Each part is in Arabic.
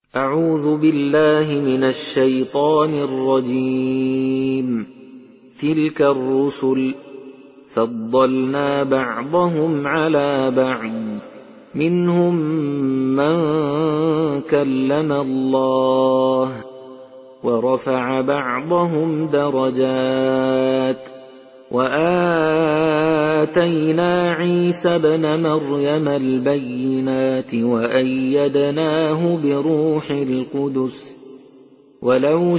أعوذ بالله من الشيطان الرجيم. تلك الرسل فضلنا بعضهم على بعض، منهم من كلم الله ورفع بعضهم درجات، وآتينا عيسى ابن مريم البينات وأيدناه بروح القدس، ولو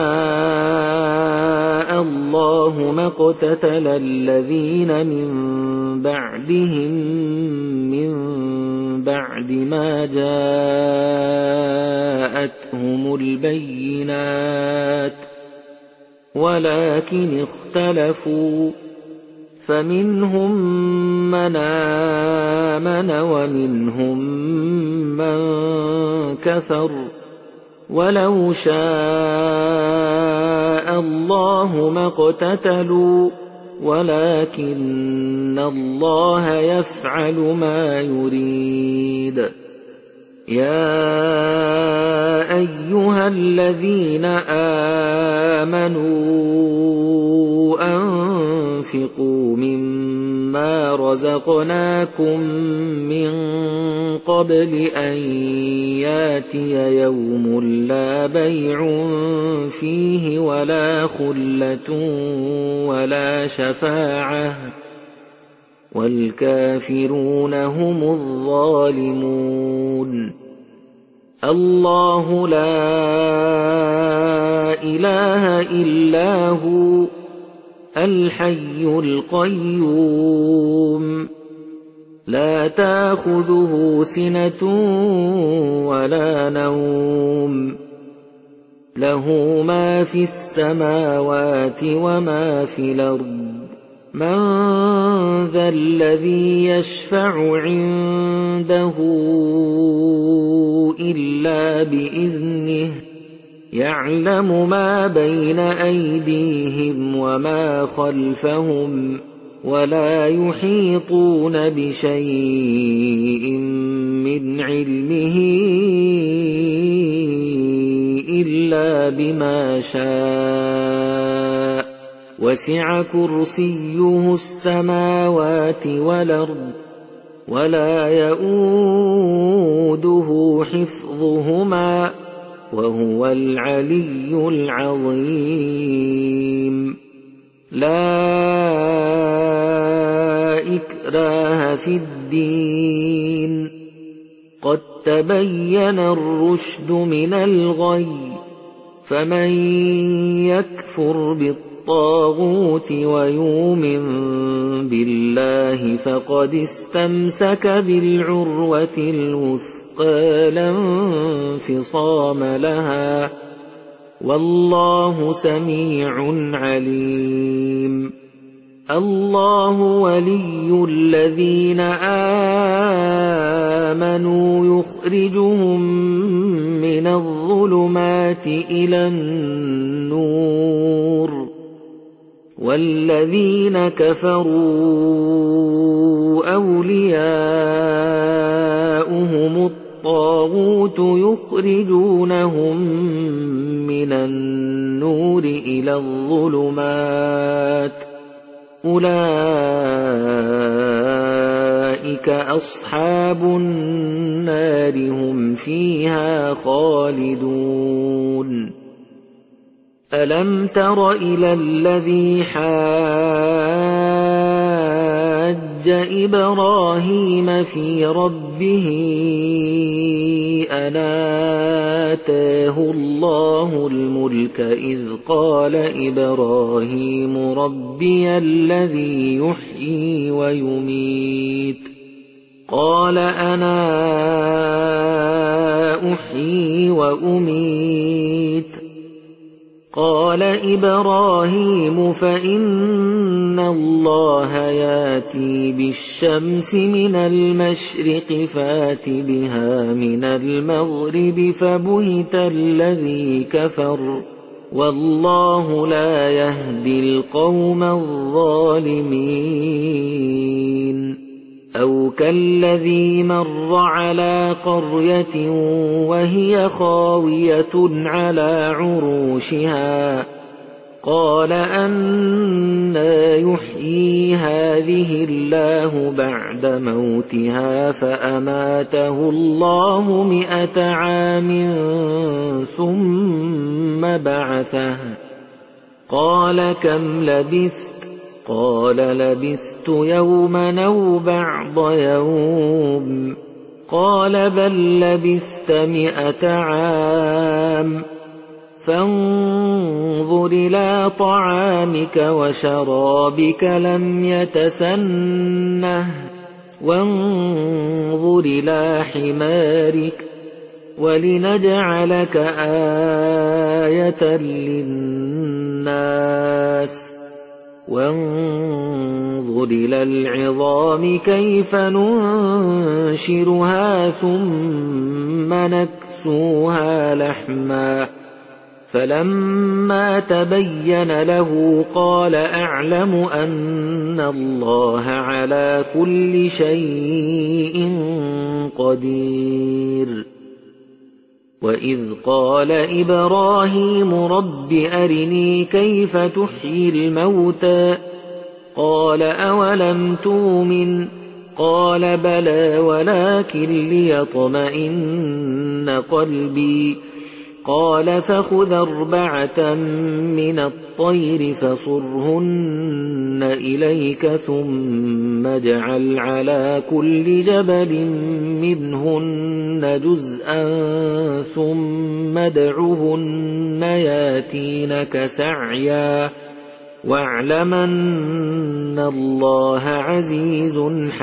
شاء الله ما اقتتل الذين من بعدهم من بعد ما جاءتهم البينات، ولكن اختلفوا، فمنهم من آمن ومنهم من كفر، ولو شاء الله ما اقتتلوا ولكن الله يفعل ما يريد. يا أيها الذين آمنوا أنفقوا مما رزقناكم من قبل أن ياتي يوم لا بيع فيه ولا خلة ولا شفاعة، والكافرون هم الظالمون. الله لا إله إلا هو الحي القيوم، لا تأخذه سنة ولا نوم، له ما في السماوات وما في الأرض. من ذا الذي يشفع عنده إلا بإذنه، يعلم ما بين أيديهم وما خلفهم، ولا يحيطون بشيء من علمه إلا بما شاء، وسع كرسيه السماوات والأرض، ولا يؤوده حفظهما، وهو العلي العظيم. لا إكراه في الدين، قد تبين الرشد من الغي، فمن يكفر بالطاغوت ويؤمن بالله فقد استمسك بالعروة الوثقى لا انفصام لها، والله سميع عليم. الله ولي الذين آمنوا يخرجهم من الظلمات إلى النور، والذين كفروا أولياؤهم الطاغوت يخرجونهم من النور إلى الظلمات، أولئك أصحاب النار هم فيها خالدون. ألم تر إلى الذي حاج إبراهيم في ربه أن آتاه الله الملك إذ قال إبراهيم ربي الذي يحيي ويميت، قال أنا أحيي وأميت، قال إبراهيم فإن الله ياتي بالشمس من المشرق فات بها من المغرب فبهت الذي كفر، والله لا يهدي القوم الظالمين. أو كالذي مر على قرية وهي خاوية على عروشها قال أنى يحيي هذه الله بعد موتها فأماته الله 100 عام ثم بعثه قال كم لبثت قال لبثت يوما أو بعض يوم قال بل لبثت 100 عام فانظر إلى طعامك وشرابك لم يتسنه وانظر إلى حمارك ولنجعلك آية للناس وانظر إلى العظام كيف ننشرها ثم نكسوها لحما فلما تبين له قال أعلم أن الله على كل شيء قدير وإذ قال إبراهيم رب أرني كيف تحيي الموتى قال أولم تؤمن قال بلى ولكن ليطمئن قلبي قال فخذ 4 من الطير فصرهن إليك ثم اجعل على كل جبل منهن جزءا ثم ادعهن ياتينك سعيا واعلم أن الله عزيز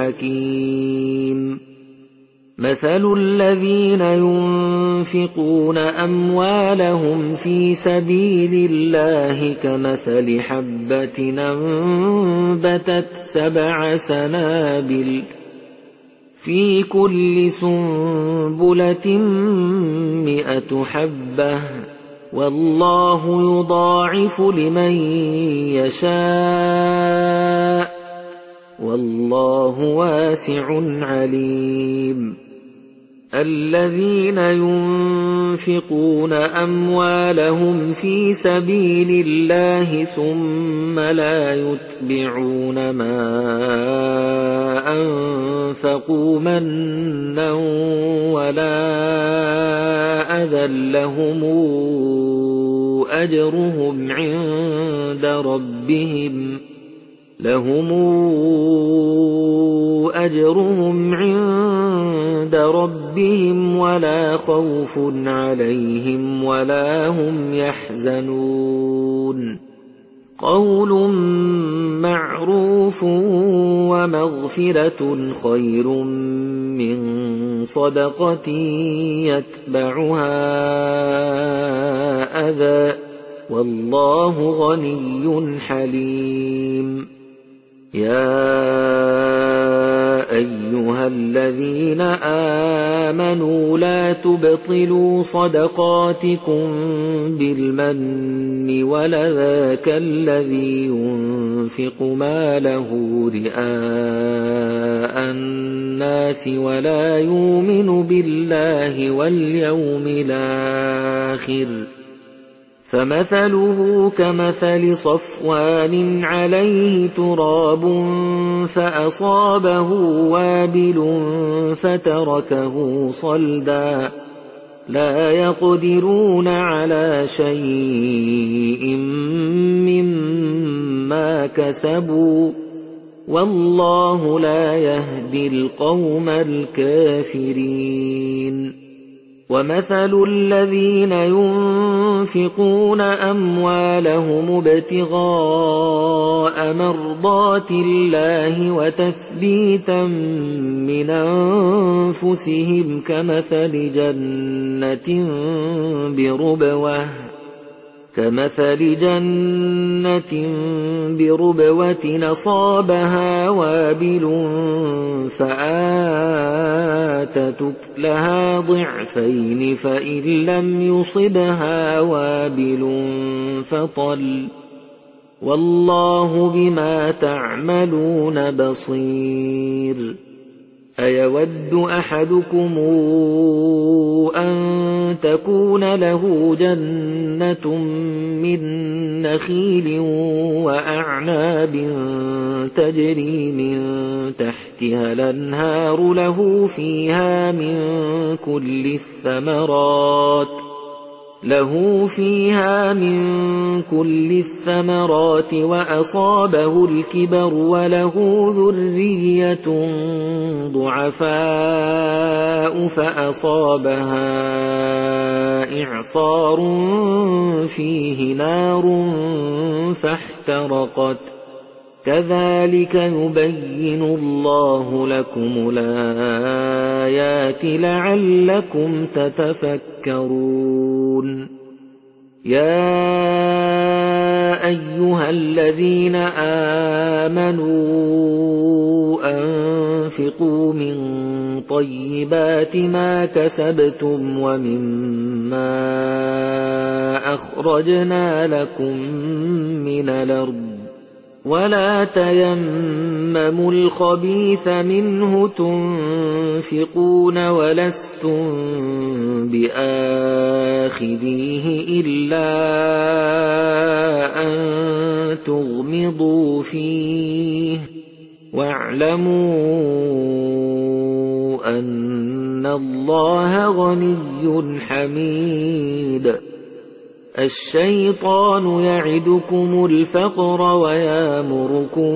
حكيم مثل الذين ينفقون أموالهم في سبيل الله كمثل حبة أنبتت 7 سنابل في كل سنبلة 100 حبة والله يضاعف لمن يشاء والله واسع عليم الذين ينفقون أموالهم في سبيل الله ثم لا يتبعون ما أنفقوا منا ولا أذى لهم أجرهم عند ربهم ولا خوف عليهم ولا هم يحزنون قول معروف ومغفرة خير من صدقة يتبعها أذى والله غني حليم يا أيها الذين آمنوا لا تبطلوا صدقاتكم بالمن والأذى كالذي ينفق ماله رئاء الناس ولا يؤمن بالله واليوم الآخر فمثله كمثل صفوان عليه تراب فأصابه وابل فتركه صلدا لا يقدرون على شيء مما كسبوا والله لا يهدي القوم الكافرين ومثل الذين ينفقون أموالهم ابتغاء مرضات الله وتثبيتا من أنفسهم كمثل جنة بربوة أصابها وابل فآتت أكلها ضعفين فإن لم يصبها وابل فطل والله بما تعملون بصير أيود أحدكم أن تكون له جنة من نخيل وأعناب تجري من تحتها الأنهار له فيها من كل الثمرات وأصابه الكبر وله ذرية ضعفاء فأصابها إعصار فيه نار فاحترقت كذلك يبين الله لكم الآيات لعلكم تتفكرون يا أيها الذين آمنوا أنفقوا من طيبات ما كسبتم ومما أخرجنا لكم من الأرض ولا تيمموا الخبيث منه تنفقون ولستم بآخذيه إلا أن تغمضوا فيه واعلموا أن الله غني حميد الشيطان يعدكم الفقر ويامركم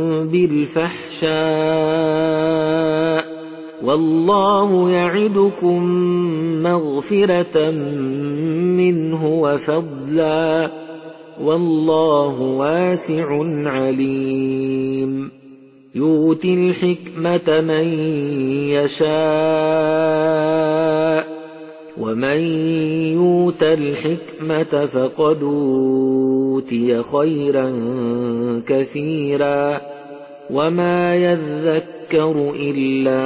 بالفحشاء والله يعدكم مغفرة منه وفضلا والله واسع عليم يؤتي الحكمة من يشاء ومن يؤت الحكمة فقد أوتي خيرا كثيرا وما يذكر إلا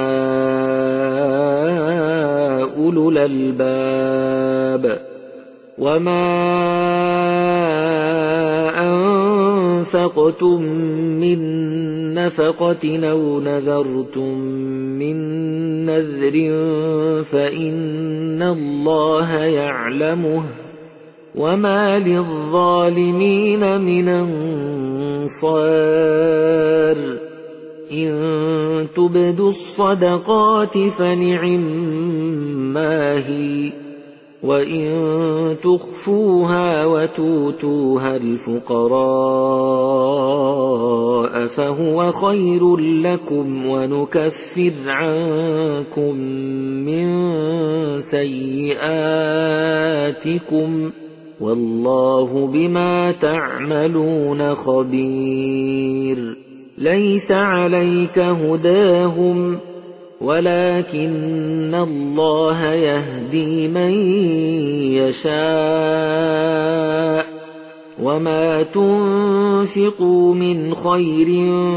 أولو الألباب وما أنفقتم من نفقة أو نذرتم من نذر فإن الله يعلمه وما للظالمين من أنصار إن تبدوا الصدقات فنعما هي وإن تخفوها وتؤتوها الفقراء فهو خير لكم ونكفر عنكم من سيئاتكم والله بما تعملون خبير ليس عليك هداهم ولكن الله يهدي من يشاء وما تنفقوا من خير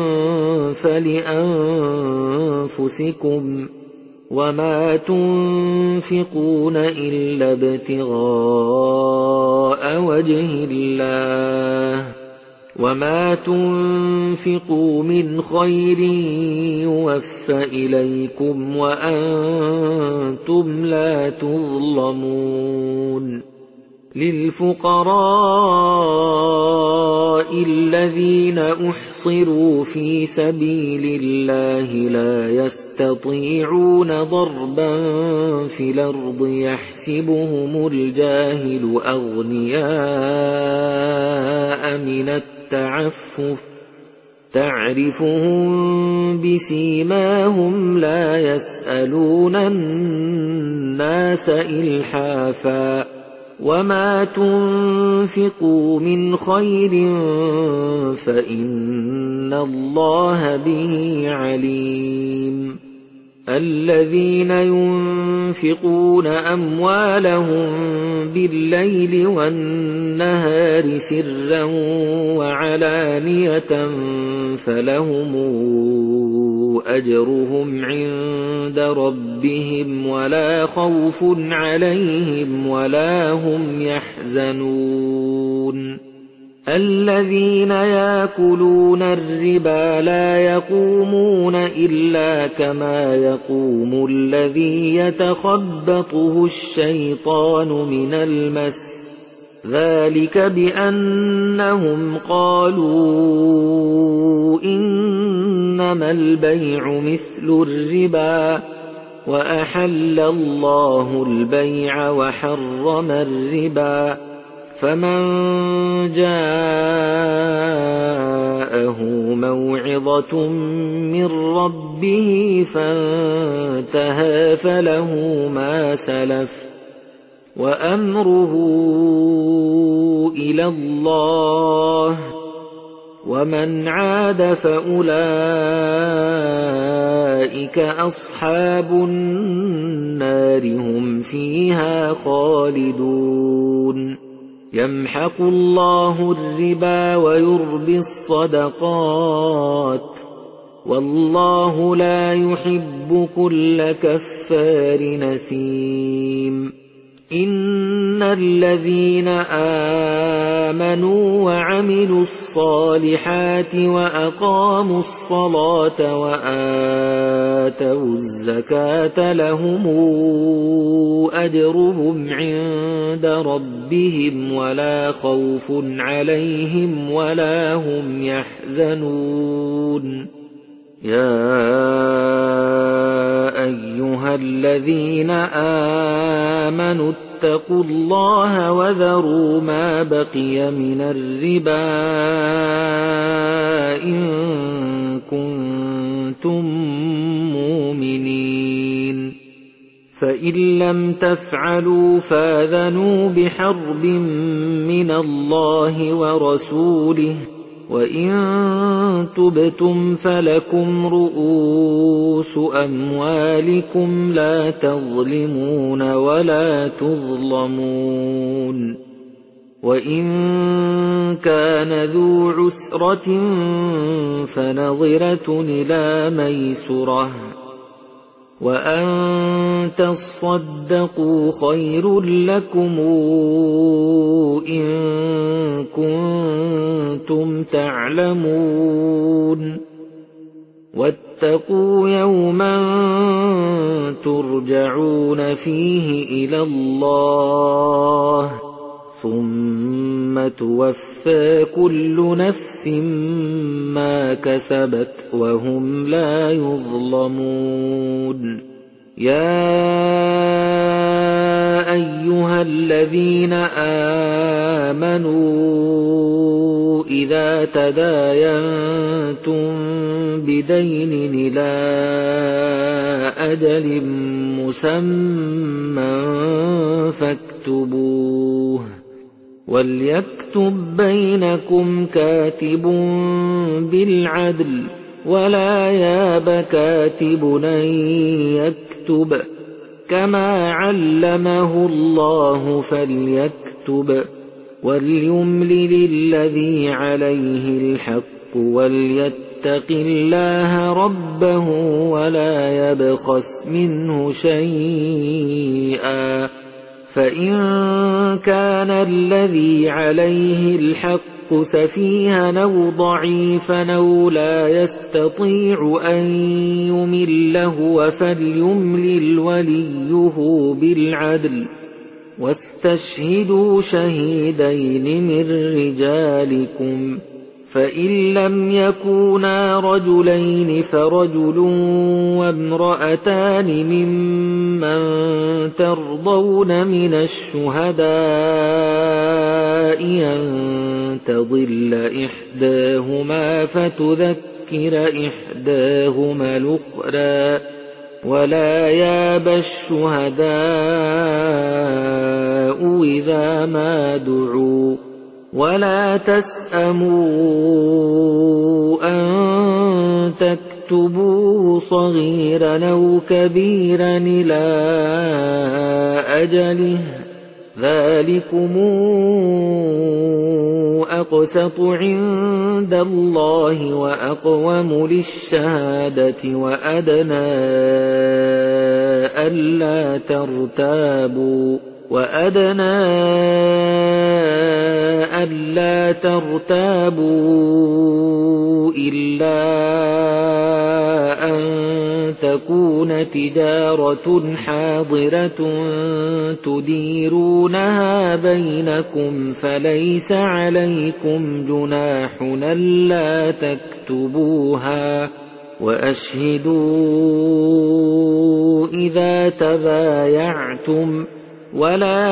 فلأنفسكم وما تنفقون إلا ابتغاء وجه الله وما تنفقوا من خير يوفى إليكم وأنتم لا تظلمون للفقراء الذين أحصروا في سبيل الله لا يستطيعون ضربا في الأرض يحسبهم الجاهل أغنياء من التعفف تعرفهم بسيماهم لا يسألون الناس إلحافا وما تنفقوا من خير فإن الله به عليم الذين ينفقون أموالهم بالليل والنهار سرا وعلانية فلهم أجرهم عند ربهم ولا خوف عليهم ولا هم يحزنون الذين يأكلون الربا لا يقومون إلا كما يقوم الذي يتخبطه الشيطان من المس ذلك بأنهم قالوا إنما البيع مثل الربا وأحل الله البيع وحرم الربا فمن جاءه موعظة من ربه فانتهى فله ما سلف وأمره إلى الله ومن عاد فأولئك أصحاب النار هم فيها خالدون يمحق الله الربا ويربي الصدقات والله لا يحب كل كفار نثيم إن الذين آمنوا وعملوا الصالحات وأقاموا الصلاة وآتوا الزكاة لهم أجرهم عند ربهم ولا خوف عليهم ولا هم يحزنون يا أيها الذين آمنوا اتقوا الله وذروا ما بقي من الربا إن كنتم مؤمنين فإن لم تفعلوا فآذنوا بحرب من الله ورسوله وإن تبتم فلكم رؤوس أموالكم لا تظلمون ولا تظلمون وإن كان ذو عسرة فنظرة إلى ميسرة وأن تصدقوا خير لكم إن كنتم تعلمون واتقوا يوما ترجعون فيه إلى الله ثم توفى كل نفس ما كسبت وهم لا يظلمون يا أيها الذين آمنوا إذا تداينتم بدين إلى أجل مسمى فاكتبوه وليكتب بينكم كاتب بالعدل ولا ياب كاتب أن يكتب كما علمه الله فليكتب وليملل الذي عليه الحق وليتق الله ربه ولا يبخس منه شيئا فإن كان الذي عليه الحق سفيها أو ضعيفا أو لا يستطيع أن يمله فليملل وليه بالعدل واستشهدوا شهيدين من رجالكم فإن لم يكونا رجلين فرجل وامرأتان ممن ترضون من الشهداء أن تضل إحداهما فتذكر إحداهما الأخرى ولا ياب الشهداء إذا ما دعوا ولا تسأموا أن تكتبوه صغيرا أو كبيرا إلى أجله ذلكم أقسط عند الله وأقوم للشهادة وأدنى ألا ترتابوا وأدنى ألا ترتابوا إلا أن تكون تجارة حاضرة تديرونها بينكم فليس عليكم جناح ألا تكتبوها وأشهدوا إذا تبايعتم ولا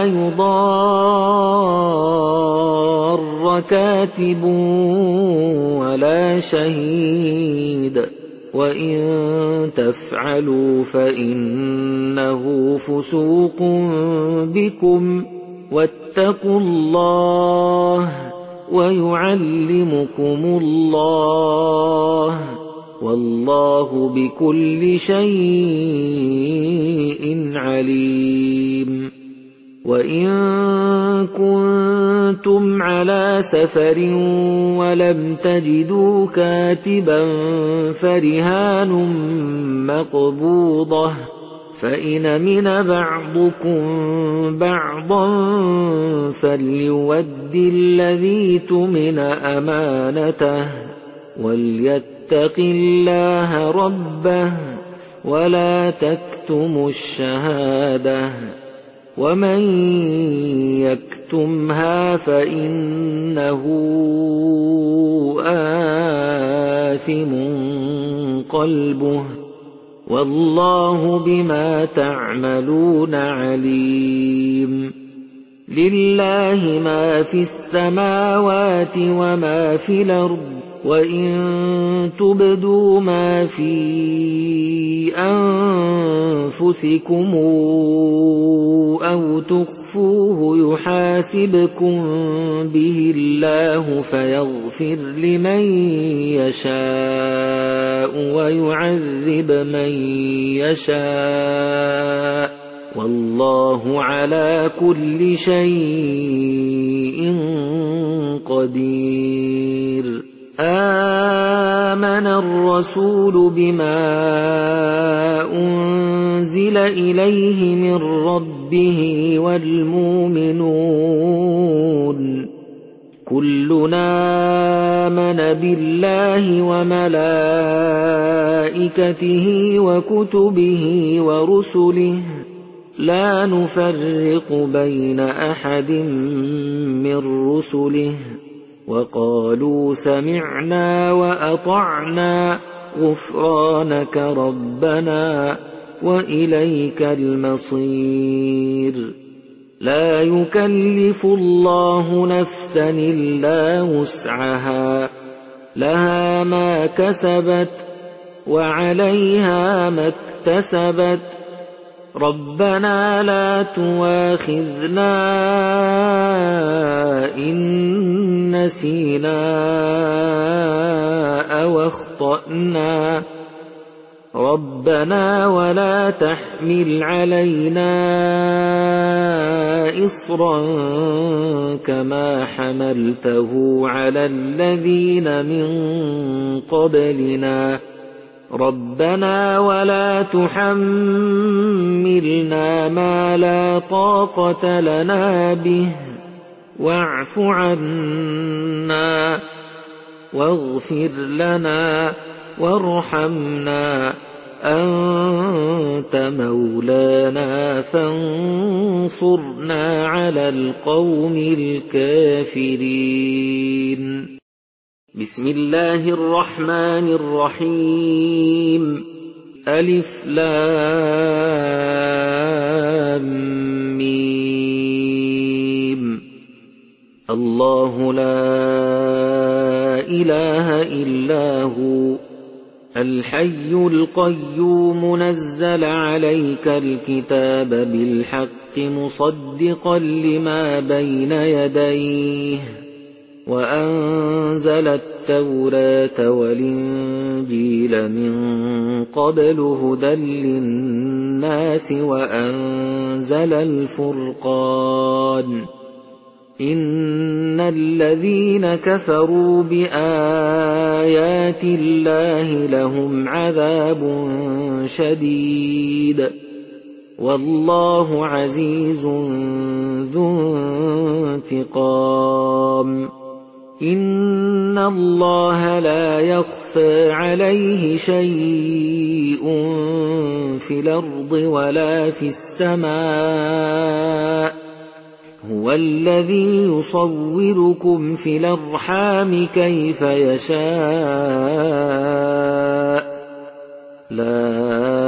يضار كاتب ولا شهيد وإن تفعلوا فإنه فسوق بكم واتقوا الله ويعلمكم الله والله بكل شيء عليم وإن كنتم على سفر ولم تجدوا كاتبا فرهان مقبوضة فإن من بعضكم بعضا فليؤد الذي اؤتمن أمانته وليتق الله ربه ولا تكتموا الشهادة ومن يكتمها فإنه آثم قلبه والله بما تعملون عليم لله ما في السماوات وما في الأرض وإن تبدوا ما في أنفسكم أو تخفوه يحاسبكم به الله فيغفر لمن يشاء ويعذب من يشاء والله على كل شيء قدير آمن الرسول بما أنزل إليه من ربه والمؤمنون كلنا آمن بالله وملائكته وكتبه ورسله لا نفرق بين أحد من رسله وقالوا سمعنا وأطعنا غفرانك ربنا وإليك المصير لا يكلف الله نفسا إلا وسعها لها ما كسبت وعليها ما اكتسبت ربنا لا تؤاخذنا إن نسينا أو أخطأنا ربنا ولا تحمل علينا إصرا كما حملته على الذين من قبلنا ربنا ولا تحملنا ما لا طاقة لنا به واعف عنا واغفر لنا وارحمنا أنت مولانا فانصرنا على القوم الكافرين بسم الله الرحمن الرحيم ألف لام ميم الله لا إله إلا هو الحي القيوم نزل عليك الكتاب بالحق مصدقا لما بين يديه وأنزل التوراة والإنجيل من قبل هدى للناس وأنزل الفرقان إن الذين كفروا بآيات الله لهم عذاب شديد والله عزيز انتقام إن الله لا يخفى عليه شيء في الأرض ولا في السماء هو الذي يصوركم في الأرحام كيف يشاء لا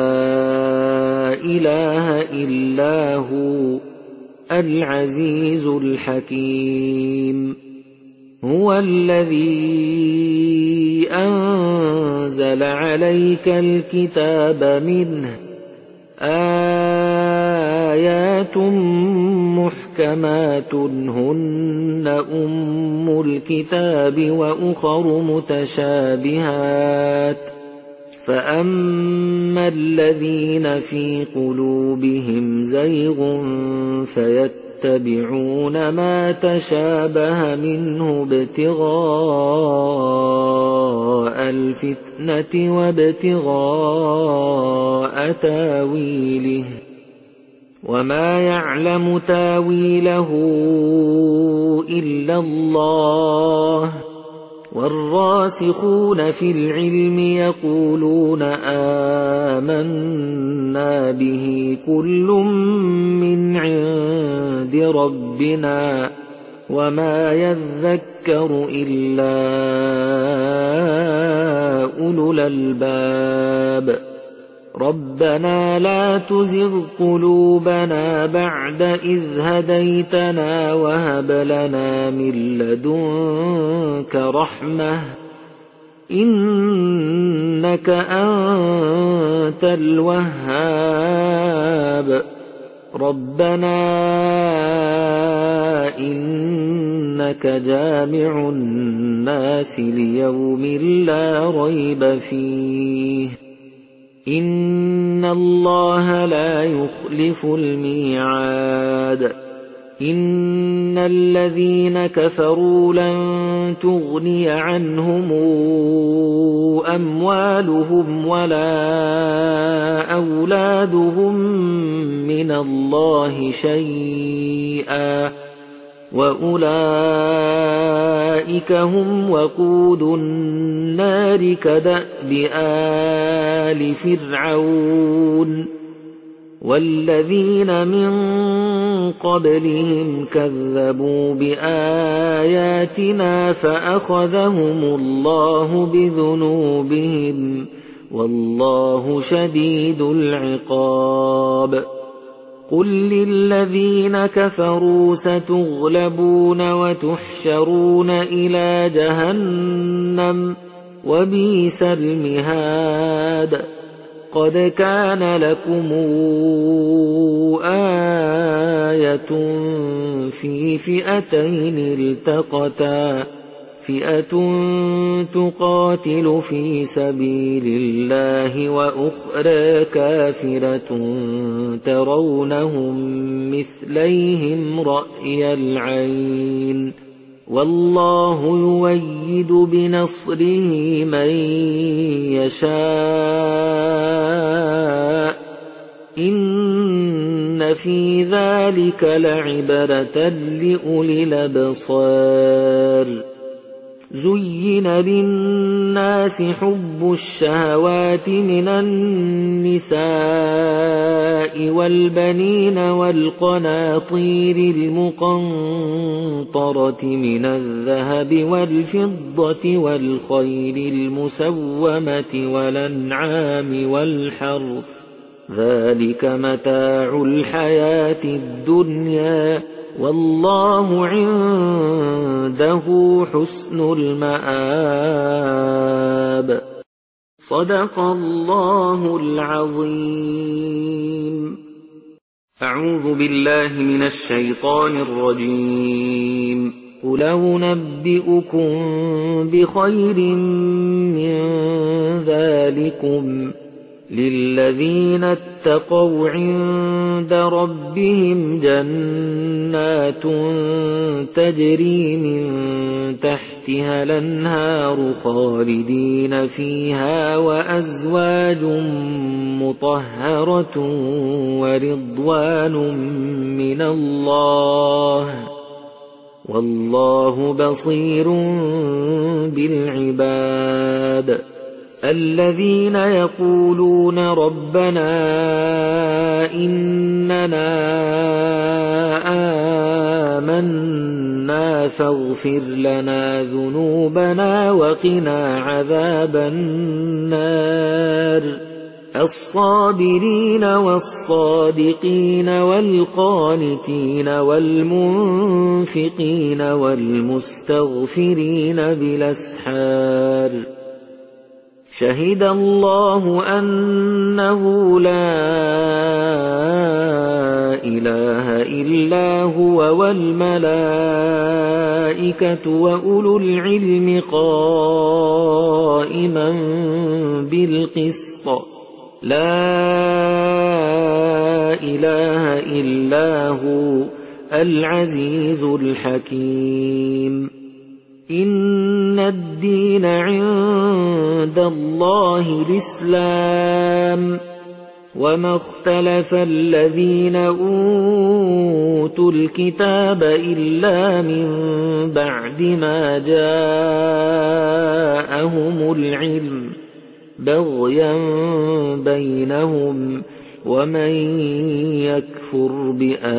إله إلا هو العزيز الحكيم هو الذي أنزل عليك الكتاب منه آيات محكمات هن أم الكتاب وأخر متشابهات فأما الذين في قلوبهم زيغ فيتبعون ما تشابه منه ابتغاء الفتنة وابتغاء تاويله وما يعلم تاويله إلا الله والراسخون في العلم يقولون آمنا به كل من عند ربنا وما يذكر إلا أولو الألباب ربنا لا تزغ قلوبنا بعد إذ هديتنا وهب لنا من لدنك رحمة إنك أنت الوهاب ربنا إنك جامع الناس ليوم لا ريب فيه إن الله لا يخلف الميعاد إن الذين كفروا لن تغني عنهم أموالهم ولا أولادهم من الله شيئا وأولئك هم وقود النار كدأب آل فرعون والذين من قبلهم كذبوا بآياتنا فأخذهم الله بذنوبهم والله شديد العقاب قل للذين كفروا ستغلبون وتحشرون إلى جهنم وبئس المهاد قد كان لكم آية في فئتين التقتا فئة تقاتل في سبيل الله وأخرى كافرة ترونهم مثليهم رأي العين والله يؤيد بنصره من يشاء إن في ذلك لعبرة لأولي الأبصار زين للناس حب الشهوات من النساء والبنين والقناطير المقنطرة من الذهب والفضة والخيل المسومة والأنعام والحرث ذلك متاع الحياة الدنيا والله عنده حسن المآب صدق الله العظيم أعوذ بالله من الشيطان الرجيم قل أنبئكم بخير من ذلكم للذين اتقوا عند ربهم جنات تجري من تحتها الأنهار خالدين فيها وأزواج مطهرة ورضوان من الله والله بصير بالعباد الذين يقولون ربنا إننا آمنا فاغفر لنا ذنوبنا وقنا عذاب النار الصابرين والصادقين والقانتين والمنفقين والمستغفرين بالأسحار شهد الله أنه لا إله إلا هو والملائكة وأولو العلم قائما بالقسط لا إله إلا هو العزيز الحكيم إن الدين عند الله الإسلام وما اختلف الذين أوتوا الكتاب إلا من بعد ما جاءهم العلم بغيا بينهم ومن يكفر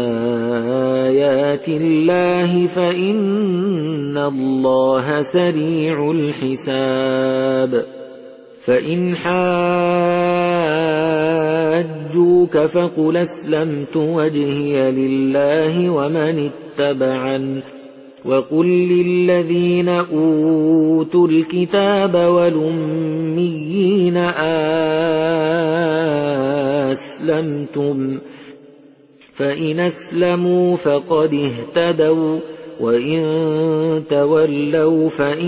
بآيات الله فإن الله سريع الحساب فإن حاجوك فقل أسلمت وجهي لله ومن اتبعن وقل للذين أوتوا الكتاب والأميين أسلمتم فإن أسلموا فقد اهتدوا وإن تولوا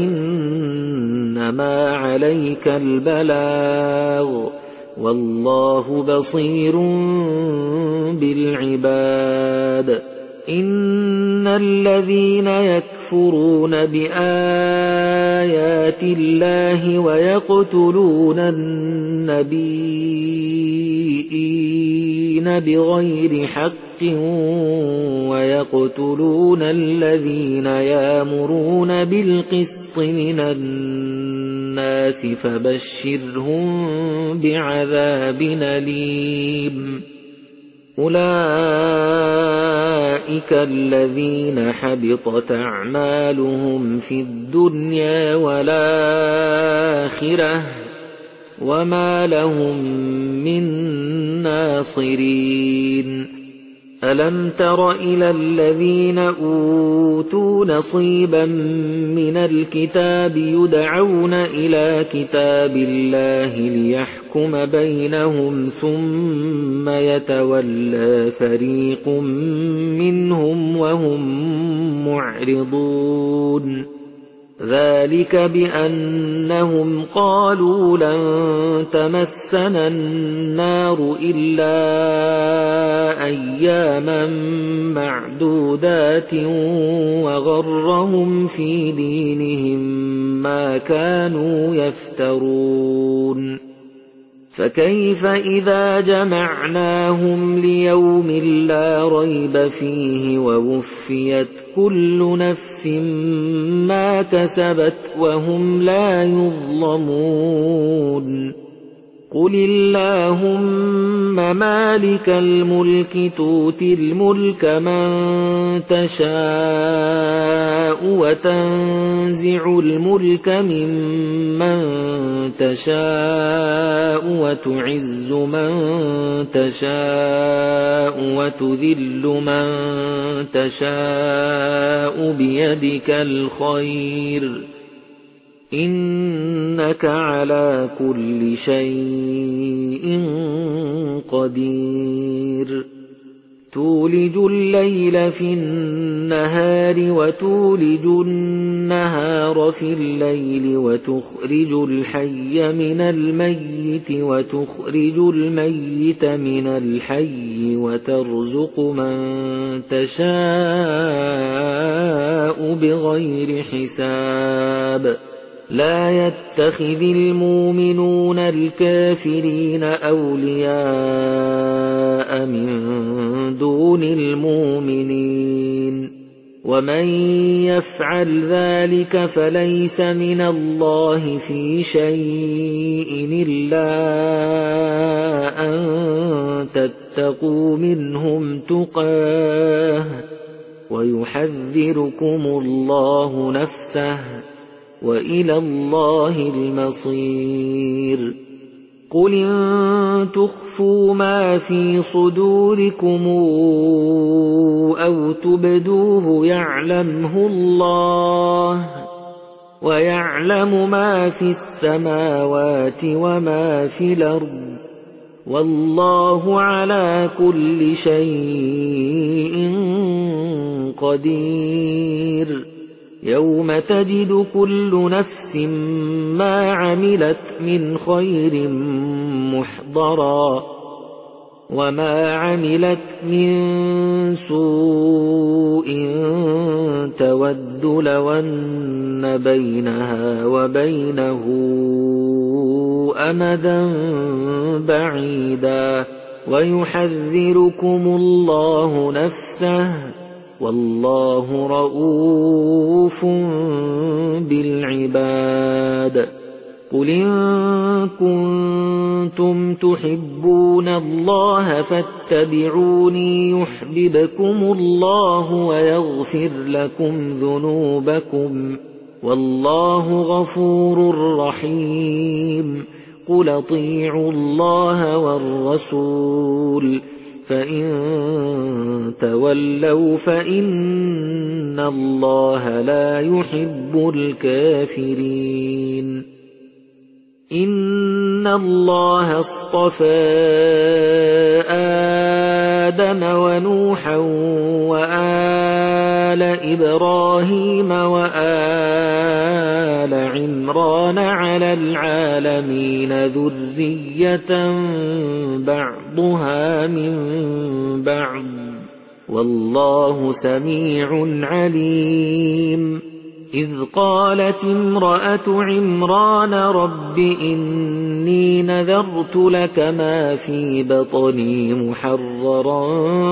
فإنما عليك البلاغ والله بصير بالعباد إن الذين يكفرون بآيات الله ويقتلون النبيين بغير حق ويقتلون الذين يأمرون بالقسط من الناس فبشرهم بعذاب أليم أولئك الذين حبطت أعمالهم في الدنيا والآخرة وما لهم من ناصرين ألم تر إلى الذين أوتوا نصيبا من الكتاب يدعون إلى كتاب الله ليحكم بينهم ثم يتولى فريق منهم وهم معرضون ذلك بأنهم قالوا لن تمسنا النار إلا أياما معدودات وغرهم في دينهم ما كانوا يفترون فكيف إذا جمعناهم ليوم لا ريب فيه ووفيت كل نفس ما كسبت وهم لا يظلمون قل اللهم مالك الملك تؤتي الملك من تشاء وتنزع الملك ممن تشاء وتعز من تشاء وتذل من تشاء بيدك الخير إنك على كل شيء قدير تولج الليل في النهار وتولج النهار في الليل وتخرج الحي من الميت وتخرج الميت من الحي وترزق من تشاء بغير حساب لا يتخذ المؤمنون الكافرين أولياء من دون المؤمنين ومن يفعل ذلك فليس من الله في شيء إلا أن تتقوا منهم تقاه ويحذركم الله نفسه وإلى الله المصير. قل إن تخفوا ما في صدوركم أو تبدوه يعلمه الله ويعلم ما في السماوات وما في الأرض والله على كل شيء قدير. يوم تجد كل نفس ما عملت من خير محضرا وما عملت من سوء تود لو أن بينها وبينه أمدا بعيدا ويحذركم الله نفسه والله رؤوف بالعباد. قل إن كنتم تحبون الله فاتبعوني يحببكم الله ويغفر لكم ذنوبكم والله غفور رحيم. قل اطيعوا الله والرسول فإن تولوا فإن الله لا يحب الكافرين. إن الله اصطفى آدم ونوحا وآل إبراهيم وآل عمران على العالمين ذرية بعضها من بعض والله سميع عليم. إذ قالت امرأة عمران رب إني نذرت لك ما في بطني محررا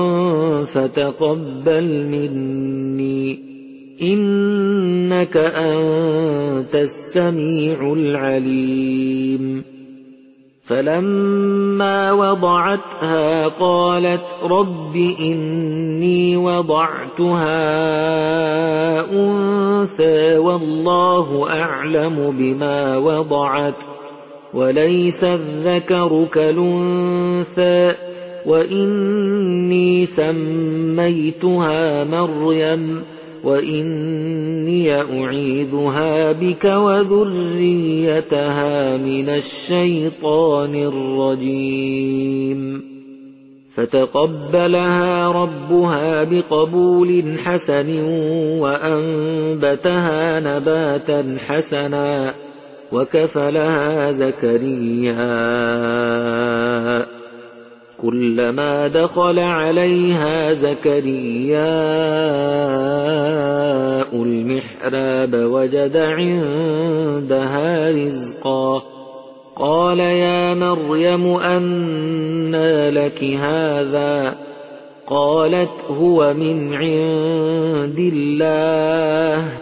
فتقبل مني إنك أنت السميع العليم. فلما وضعتها قالت رب إني وضعتها أنثى والله أعلم بما وضعت وليس الذكر كالأنثى وإني سميتها مريم وإني أعيذها بك وذريتها من الشيطان الرجيم. فتقبلها ربها بقبول حسن وأنبتها نباتا حسنا وكفلها زكريا. كلما دخل عليها زكرياء المحراب وجد عندها رزقا قال يا مريم أنى لك هذا قالت هو من عند الله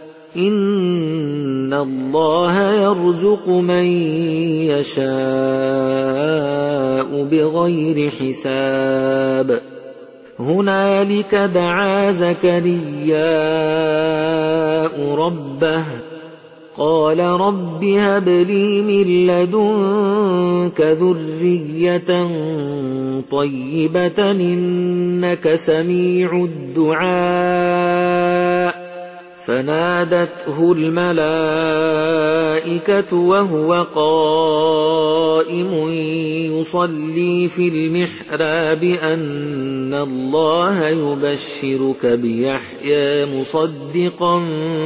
إن الله يرزق من يشاء بغير حساب. هنالك دعا زكرياء ربه قال رب هب لي من لدنك ذرية طيبة إنك سميع الدعاء. فنادته الملائكة وهو قائم يصلي في المحراب أن الله يبشرك بيحيى مصدقا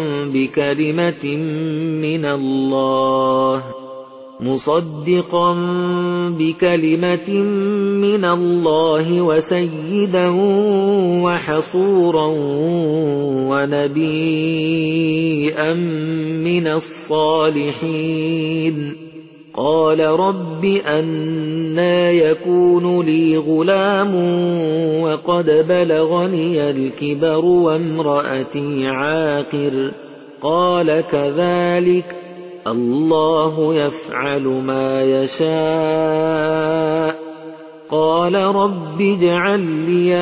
بكلمة من الله وسيدا وحصورا ونبيا من الصالحين. قال رب أنى يكون لي غلام وقد بلغني الكبر وامرأتي عاقر قال كذلك الله يفعل ما يشاء قال رب اجعل لي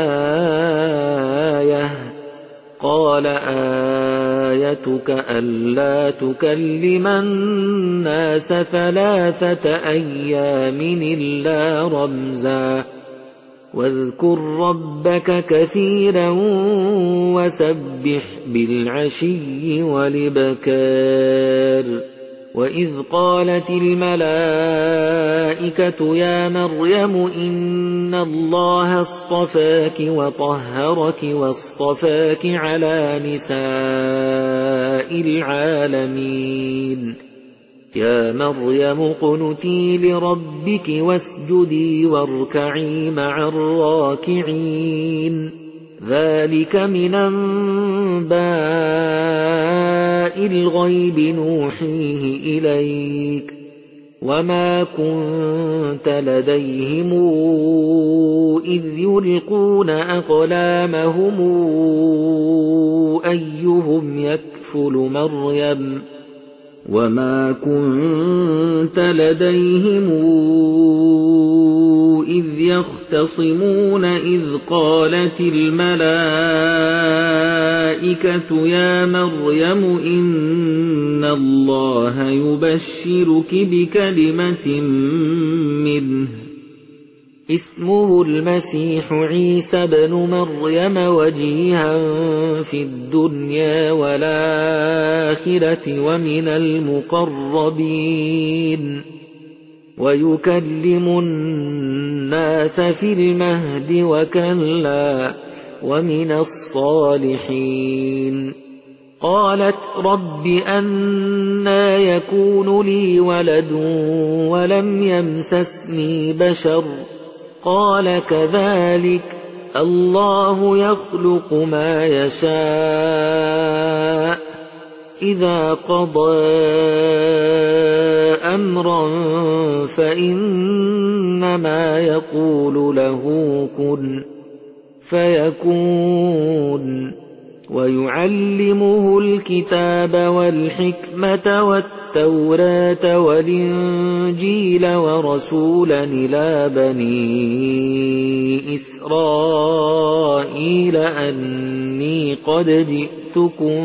آية قال آيتك ألا تكلم الناس 3 أيام إلا رمزا واذكر ربك كثيرا وسبح بالعشي والإبكار وإذ قالت الملائكة يا مريم إن الله اصطفاك وطهرك واصطفاك على نساء العالمين يا مريم اقنتي لربك واسجدي واركعي مع الراكعين ذلك من أنباء الغيب نوحيه إليك وما كنت لديهم إذ يلقون أقلامهم أيهم يكفل مريم وما كنت لديهم إذ يختصمون إذ قالت الملائكة يا مريم إن الله يبشرك بكلمة منه اسمه المسيح عيسى بن مريم وجيها في الدنيا والآخرة ومن المقربين ويكلم الناس في المهد وكهلا ومن الصالحين قالت رب أنى يكون لي ولد ولم يمسسني بشر قال كذلك الله يخلق ما يشاء إذا قضى أمرا فإنما يقول له كن فيكون ويعلمه الكتاب والحكمة والتوراة والإنجيل ورسولا إلى بني إسرائيل أني قد جئتكم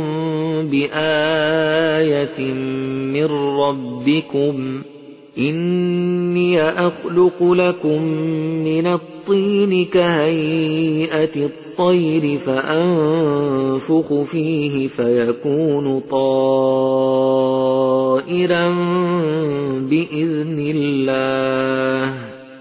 بآية من ربكم إني أخلق لكم من الطين كهيئة الطير فأنفخ فيه فيكون طائرا بإذن الله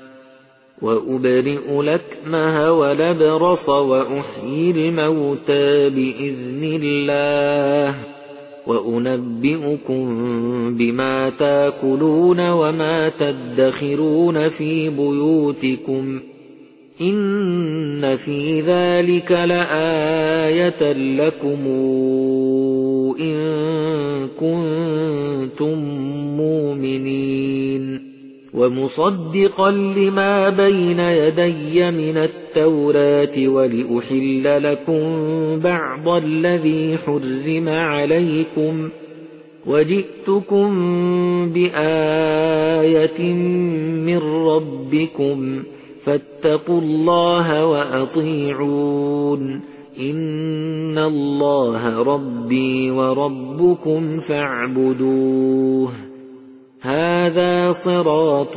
وأبرئ الأكمه والأبرص وأحيي الموتى بإذن الله وأنبئكم بما تاكلون وما تدخرون في بيوتكم إن في ذلك لآية لكم إن كنتم مؤمنين ومصدقا لما بين يدي من التوراة ولأحل لكم بعض الذي حرم عليكم وجئتكم بآية من ربكم فاتقوا الله وأطيعون إن الله ربي وربكم فاعبدوه هذا صراط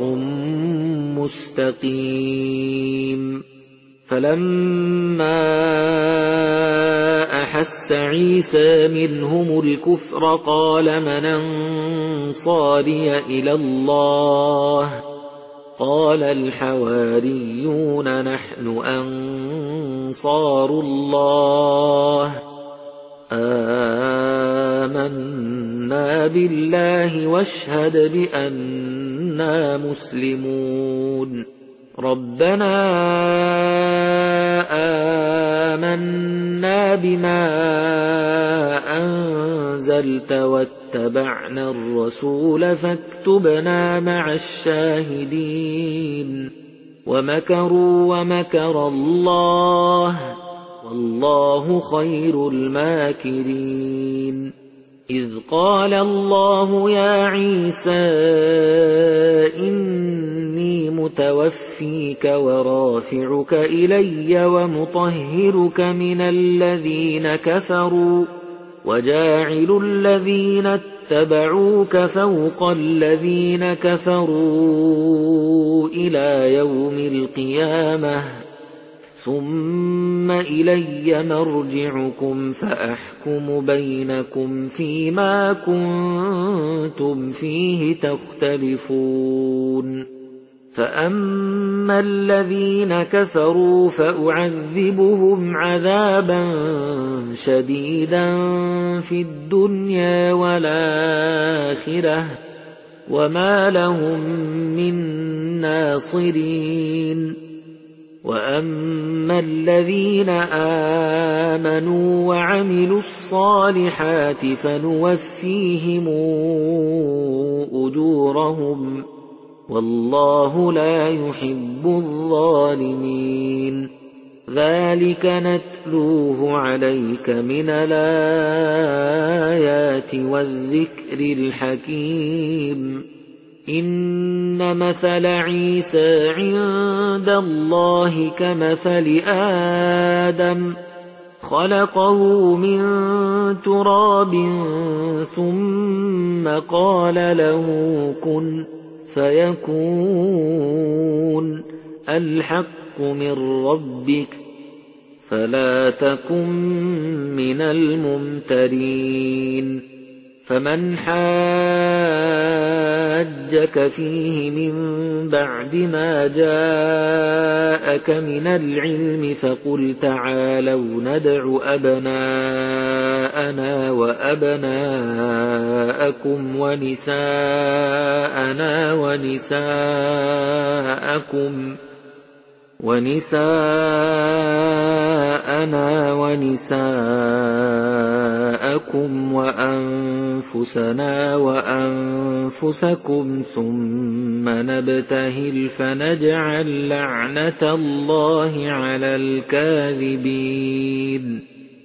مستقيم فلما أحس عيسى منهم الكفر قال من أنصاري إلى الله قال الحواريون نحن أنصار الله آمنا بالله واشهد بأننا مسلمون ربنا آمنا بما أنزلت واتبعنا الرسول فاكتبنا مع الشاهدين ومكروا ومكر الله والله خير الماكرين إذ قال الله يا عيسى إني متوفيك ورافعك إلي ومطهرك من الذين كفروا وجاعل الذين اتبعوك فوق الذين كفروا إلى يوم القيامة ثم إلي مرجعكم فأحكم بينكم فيما كنتم فيه تختلفون فأما الذين كفروا فأعذبهم عذابا شديدا في الدنيا والآخرة وما لهم من ناصرين وأما الذين آمنوا وعملوا الصالحات فنوفيهم أجورهم والله لا يحب الظالمين ذلك نتلوه عليك من الآيات والذكر الحكيم إن مثل عيسى عند الله كمثل آدم خلقه من تراب ثم قال له كن فيكون الحق من ربك فلا تكن من الممترين فمن حاجك فيه من بعد ما جاءك من العلم فقل تعالوا ندع أبناءنا وأبناءكم ونساءنا ونساءكم وأنفسنا وأنفسكم ثم نبتهل فنجعل لعنة الله على الكاذبين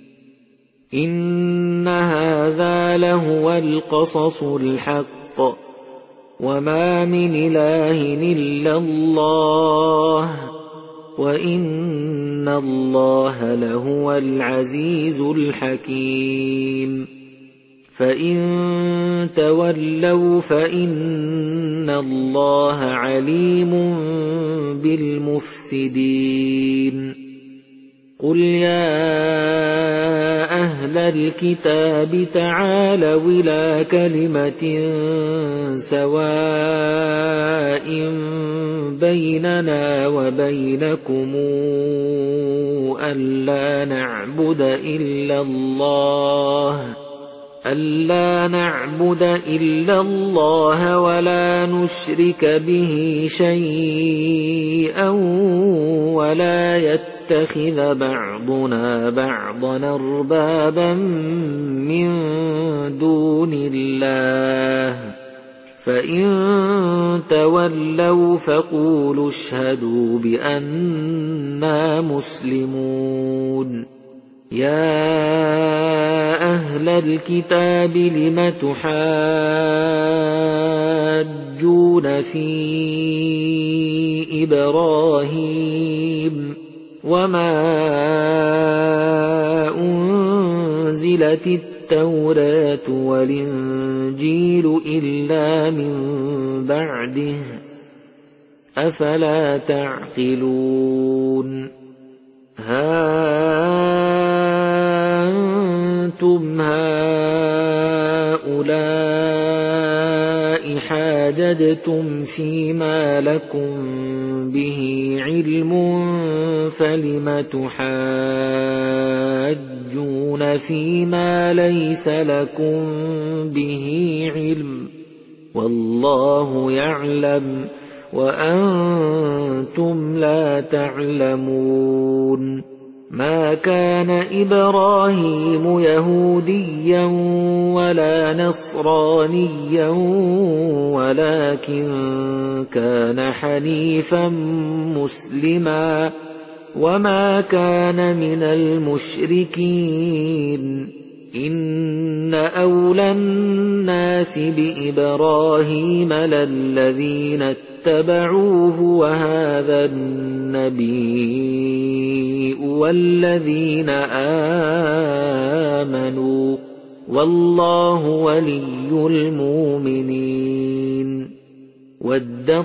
إن هذا لهو القصص الحق وما من إله إلا الله وإن الله لهو العزيز الحكيم فإن تولوا فإن الله عليم بالمفسدين قل يا أهل الكتاب تعالوا إلى كلمة سواء بيننا وبينكم ألا نعبد إلا الله ولا نشرك به شيئا ولا يتخذ بعضنا بعضا أربابا من دون الله فإن تولوا فقولوا اشهدوا بأننا مسلمون يا أهل الكتاب لم تحاجون في إبراهيم وما أنزلت التوراة والإنجيل إلا من بعده أفلا تعقلون أنتم هؤلاء حاججتم فيما لكم به علم فلم تحاجون فيما ليس لكم به علم والله يعلم وأنتم لا تعلمون ما كان إبراهيم يهوديا ولا نصرانيا ولكن كان حنيفا مسلما وما كان من المشركين إن أولى الناس بإبراهيم للذين اتبعوه وهذا النبي والذين آمنوا والله ولي المؤمنين ودت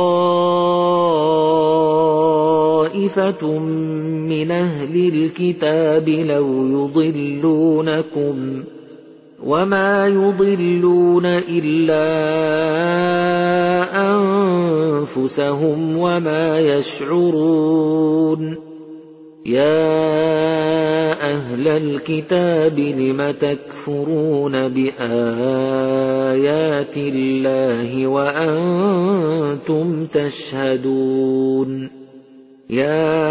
طائفة من أهل الكتاب لو يضلونكم وما يضلون إلا أنفسهم وما يشعرون يا أهل الكتاب لم تكفرون بآيات الله وأنتم تشهدون يا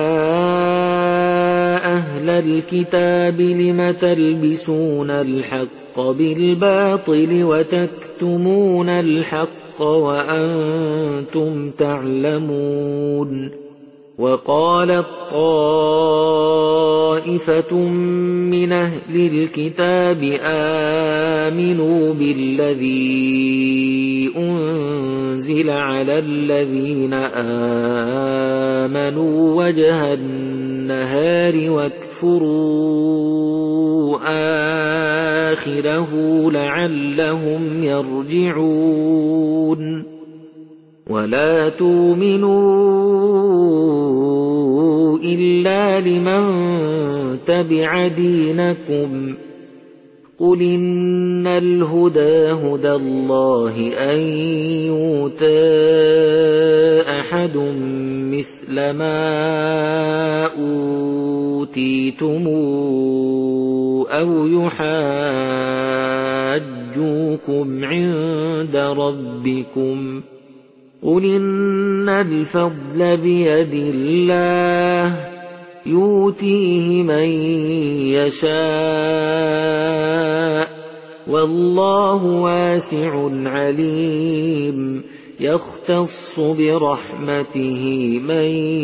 أهل الكتاب لم تلبسون الحق بالباطل وتكتمون الحق وأنتم تعلمون وقالت طائفة من أهل الكتاب آمنوا بالذي أنزل على الذين آمنوا وجه النهار واكفروا آخره لعلهم يرجعون ولا تؤمنوا إلا لمن تبع دينكم قل إن الهدى هدى الله أن يؤتى أحد مثل ما أوتيتم أو يحاجوكم عند ربكم قل إن الفضل بيد الله يؤتيه من يشاء والله واسع عليم يختص برحمته من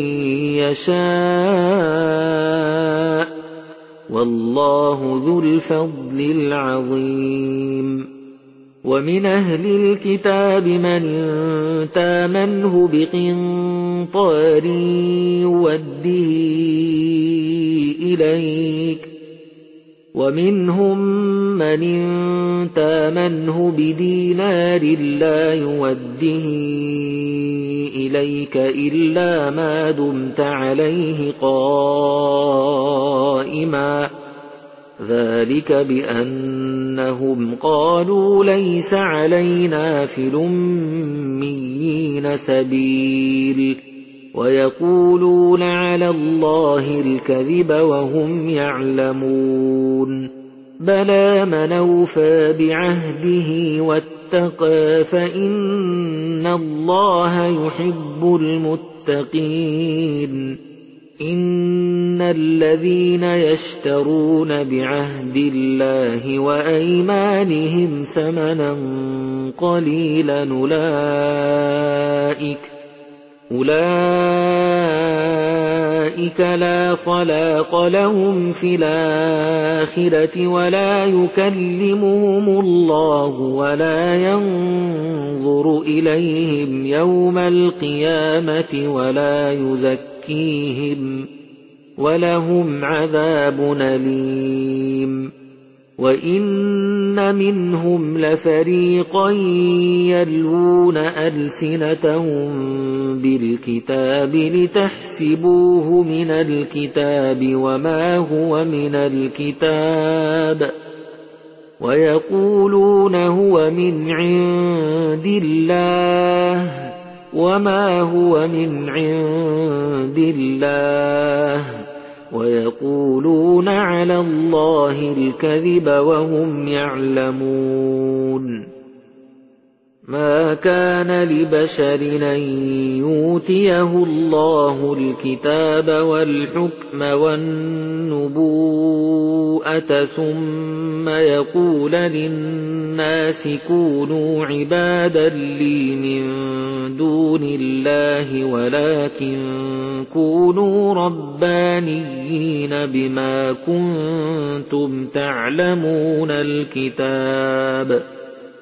يشاء والله ذو الفضل العظيم ومن أهل الكتاب من تامنه بقنطار يوده إليك ومنهم من تامنه بدينار لا يوده إليك إلا ما دمت عليه قائما ذلك بأنهم قالوا ليس علينا في الأميين سبيل ويقولون على الله الكذب وهم يعلمون بلى من أوفى بعهده واتقى فإن الله يحب المتقين إن الذين يشترون بعهد الله وأيمانهم ثمنا قليلا أولئك لا خلاق لهم في الآخرة ولا يكلمهم الله ولا ينظر إليهم يوم القيامة ولا يزكيهم ولهم عذاب أليم وإن منهم لفريقا يلوون ألسنتهم بالكتاب لتحسبوه من الكتاب وما هو من الكتاب ويقولون هو من عند الله وما هو من عند الله ويقولون على الله الكذب وهم يعلمون ما كان لبشر أن يؤتيه الله الكتاب والحكم والنبوءة ثم يقول للناس كونوا عبادا لي من دون الله ولكن كونوا ربانيين بما كنتم تعلمون الكتاب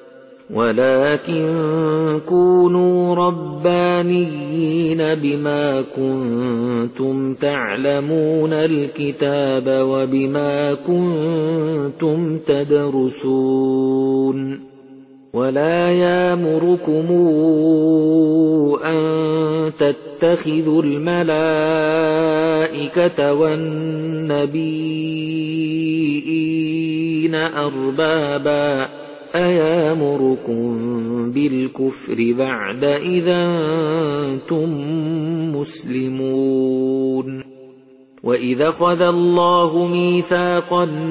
وبما كنتم تدرسون ولا يأمركم أن تتخذوا الملائكة والنبيين أربابا أيامركم بالكفر بعد إذا أنتم مسلمون وإذا أخذ الله ميثاق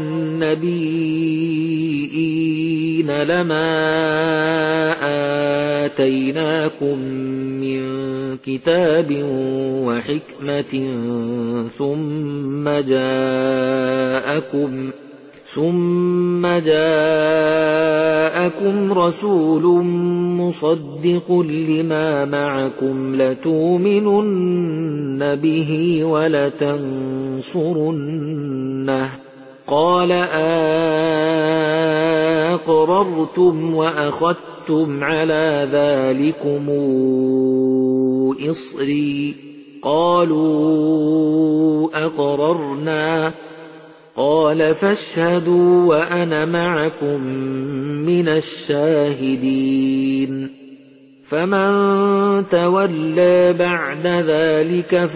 النبيين لما آتيناكم من كتاب وحكمة ثم جاءكم رسول مصدق لما معكم لتؤمنن به ولتنصرنه قال أقررتم وأخذتم على ذلكم إصري قالوا أقررنا قال فاشهدوا وأنا معكم من الشاهدين فمن تولى بعد ذلك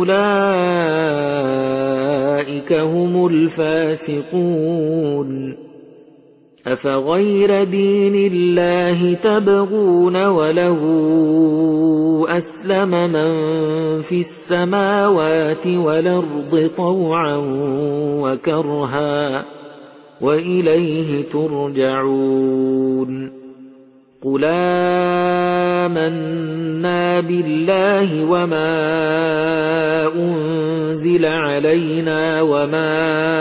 فأولئك هم الفاسقون أفغير دين الله تبغون وله أسلم من في السماوات والأرض طوعا وكرها وإليه ترجعون قل آمنا بالله وما أنزل علينا وما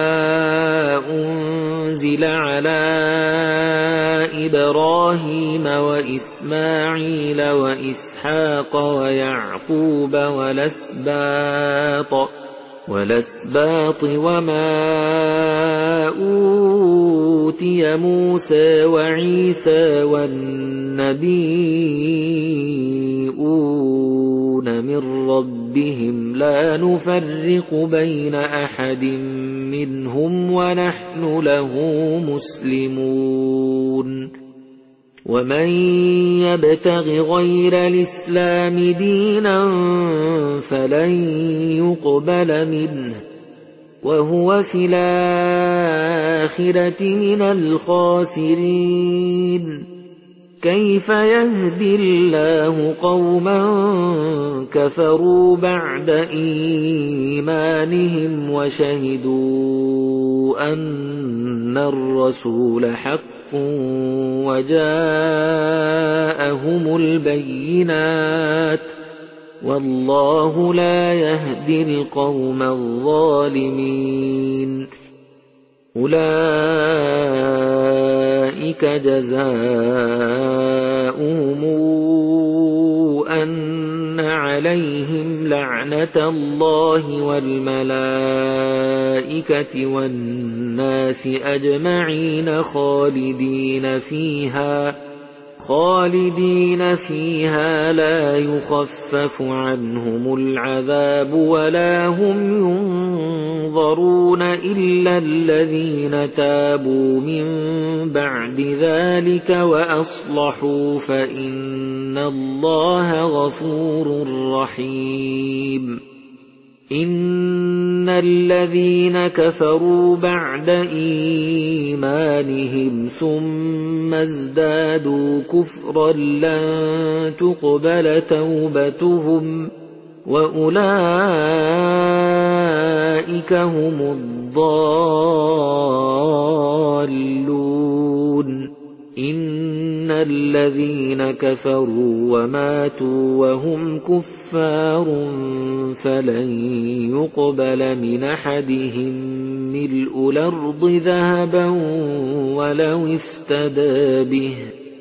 أنزل على إبراهيم وإسماعيل وإسحاق ويعقوب والأسباط وما أوتي موسى وعيسى والنبيون من ربهم لا نفرق بين أحد منهم ونحن له مسلمون ومن يبتغ غير الإسلام دينا فلن يقبل منه وهو في الآخرة من الخاسرين كيف يهدي الله قوما كفروا بعد إيمانهم وشهدوا أن الرسول حق وجاءهم البينات والله لا يهدي القوم الظالمين أولئك جزاؤهم أن عليهم لعنة الله والملائكة والناس أجمعين خالدين فيها لا يخفف عنهم العذاب ولا هم ينظرون إلا الذين تابوا من بعد ذلك وأصلحوا فإن الله غفور رحيم إن الذين كفروا بعد إيمانهم ثم ازدادوا كفرا لن تقبل توبتهم وأولئك هم الضالون إن الذين كفروا وماتوا وهم كفار فلن يقبل من أحدهم ملء الأرض ذهبا ولو افتدى به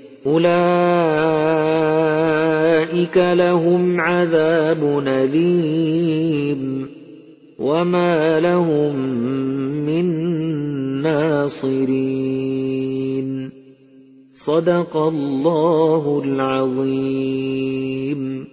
أولئك لهم عذاب أليم وما لهم من ناصرين. صدق الله العظيم.